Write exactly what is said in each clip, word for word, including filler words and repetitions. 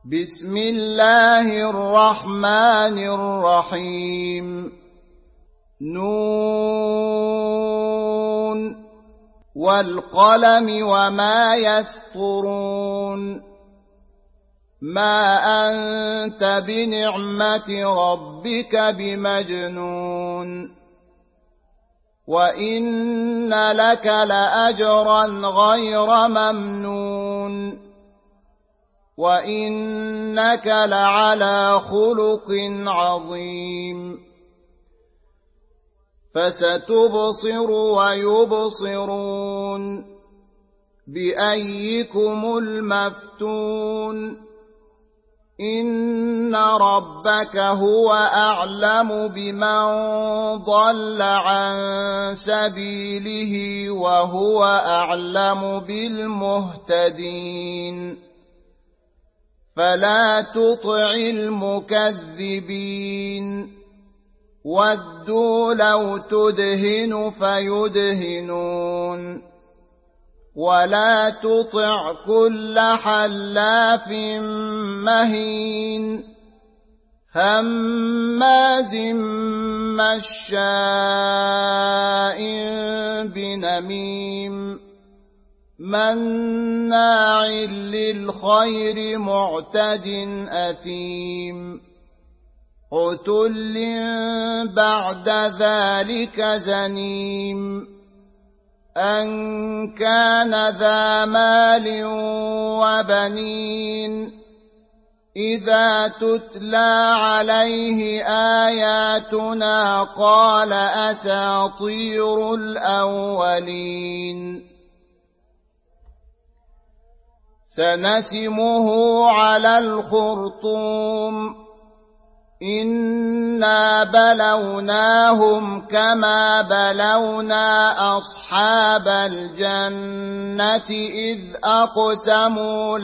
بسم الله الرحمن الرحيم نون والقلم وما يسطرون ما أنت بنعمة ربك بمجنون وإن لك لأجرا غير ممنون وإنك لعلى خلق عظيم فستبصر ويبصرون بأيكم المفتون إن ربك هو أعلم بمن ضل عن سبيله وهو أعلم بالمهتدين فلا تطع المكذبين ودوا لو تدهن فيدهنون ولا تطع كل حلاف مهين هماز مشاء بنميم مناع للخير معتد أثيم عتل بعد ذلك زنيم أن كان ذا مال وبنين إذا تتلى عليه آياتنا قال أساطير الأولين سنسمه على الخرطوم إنا بلوناهم كما بلونا أصحاب الجنة إذ أقسموا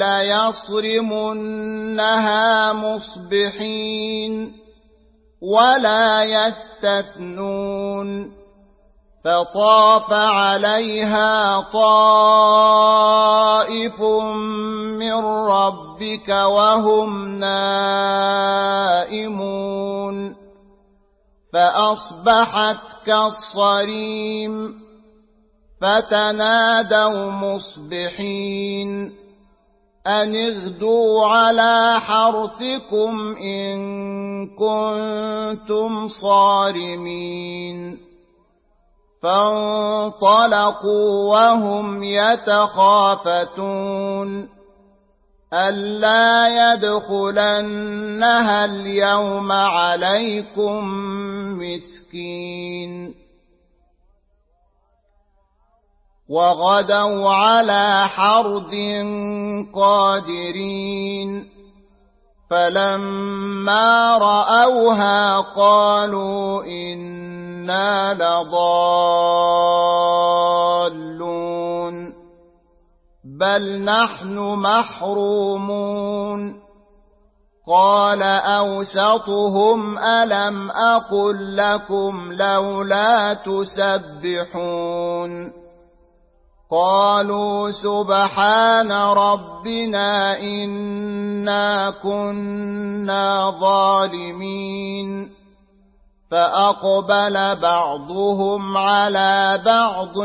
ليصرمنها مصبحين ولا يستثنون فطاف عليها طائف من ربك وهم نائمون فأصبحت كالصريم فتنادوا مصبحين أن اغدوا على حرثكم إن كنتم صارمين فانطلقوا وهم يتخافتون ألا يدخلنها اليوم عليكم مسكين وغدوا على حرد قادرين فلما رأوها قالوا إنا لضالون بل نحن محرومون قال أوسطهم ألم أقل لكم لولا تسبحون قالوا سبحان ربنا إنا كنا ظالمين فأقبل بعضهم على بعض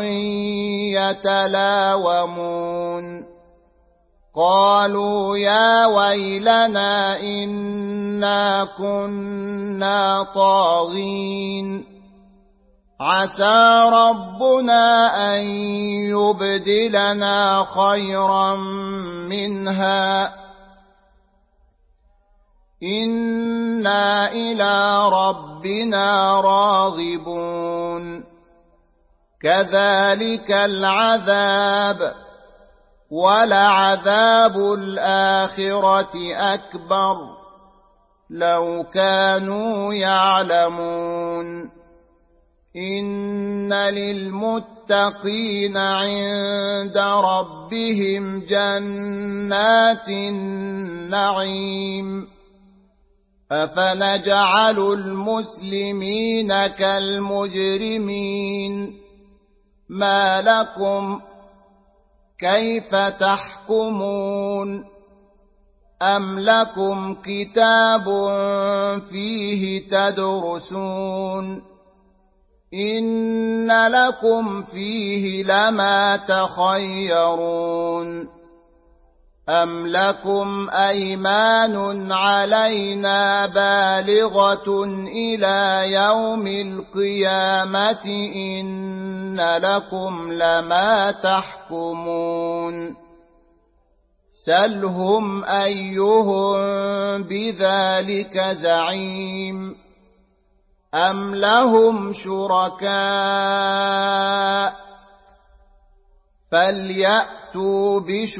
يتلاومون قالوا يا ويلنا إنا كنا طاغين عسى ربنا أن يبدلنا خيرا منها إنا إلى ربنا راغبون كذلك العذاب ولعذاب الآخرة أكبر لو كانوا يعلمون إن للمتقين عند ربهم جنات النعيم أفنجعل المسلمين كالمجرمين ما لكم كيف تحكمون أم لكم كتاب فيه تدرسون إن لكم فيه لما تخيرون أم لكم أيمان علينا بالغة إلى يوم القيامة إن لكم لما تحكمون سلهم أيهم بذلك زعيم أم لهم شركاء فليأتوا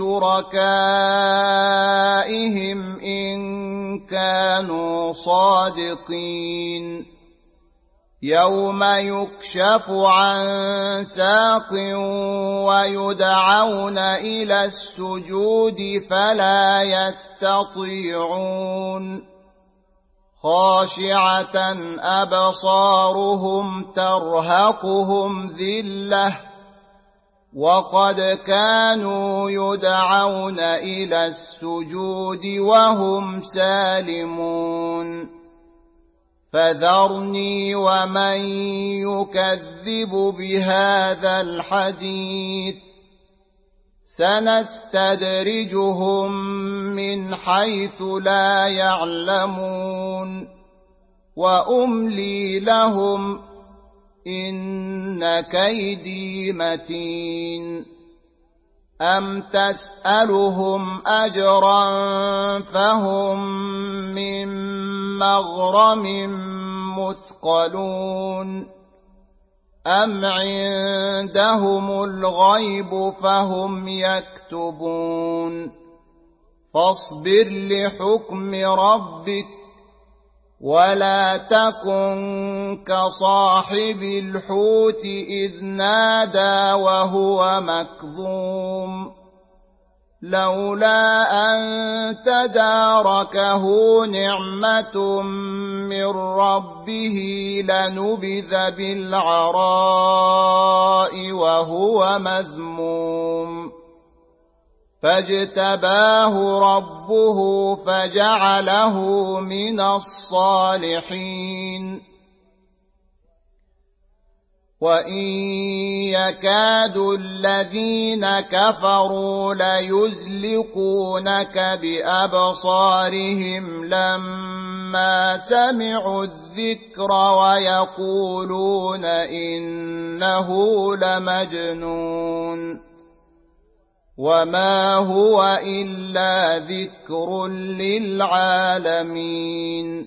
بشركائهم إن كانوا صادقين يوم يكشف عن ساق ويدعون إلى السجود فلا يستطيعون خاشعة أبصارهم ترهقهم ذلة وقد كانوا يدعون إلى السجود وهم سالمون فذرني ومن يكذب بهذا الحديث سنستدرجهم من حيث لا يعلمون وأملي لهم إن كيدي متين أم تسألهم أجرا فهم من مغرم مثقلون أم عندهم الغيب فهم يكتبون فاصبر لحكم ربك ولا تكن كصاحب الحوت إذ نادى وهو مكظوم لولا أن تداركه نعمة من ربه لنبذ بالعراء وهو مذموم فاجتباه ربه فجعله من الصالحين وإن يكاد الذين كفروا ليزلقونك بأبصارهم لما سمعوا الذكر ويقولون إنه لمجنون وما هو إلا ذكر للعالمين